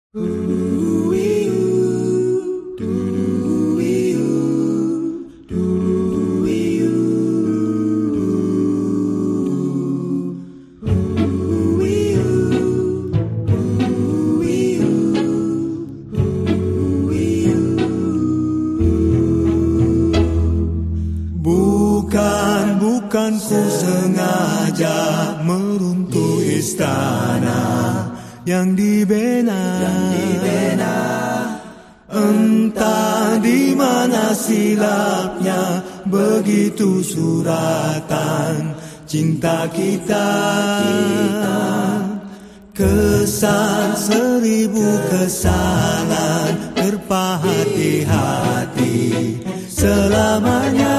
Bukan ku sengaja meruntuh istana yang dibina. Entah di mana silapnya begitu suratan cinta kita. Kesan 1000 kesalahan terpahat di hati selamanya.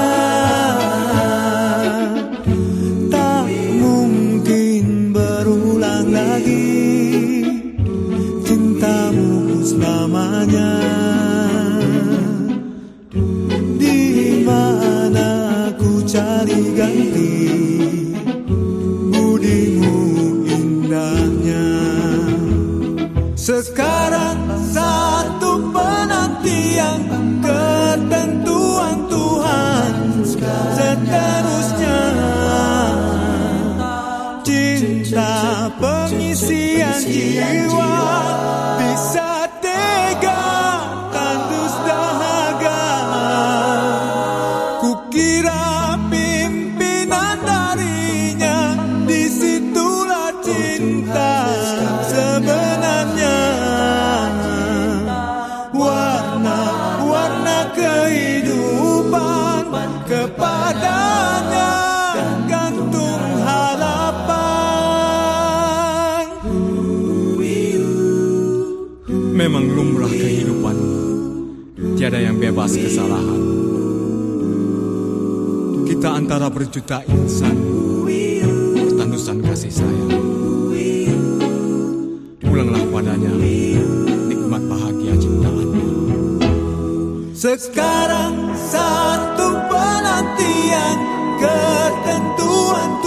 Tak mungkin berulang lagi cintamu selamanya. Di mana ku cari ganti budimu indahnya. Sekarang satu penantian ketentuan Tuhan seterusnya. Cinta pengisian jiwa bisa tega tandus dahaga. Kukira pimpinan darinya, disitulah cinta sebenarnya. Warna-warna kehidupan kepadanya gantung harapan. Memang lumrah kehidupan, tiada yang bebas kesalahan. Kita antara berjuta insan bertandusan kasih sayang. Pulanglah padanya nikmat bahagia ciptaannya. Sekarang satu penantian ketentuan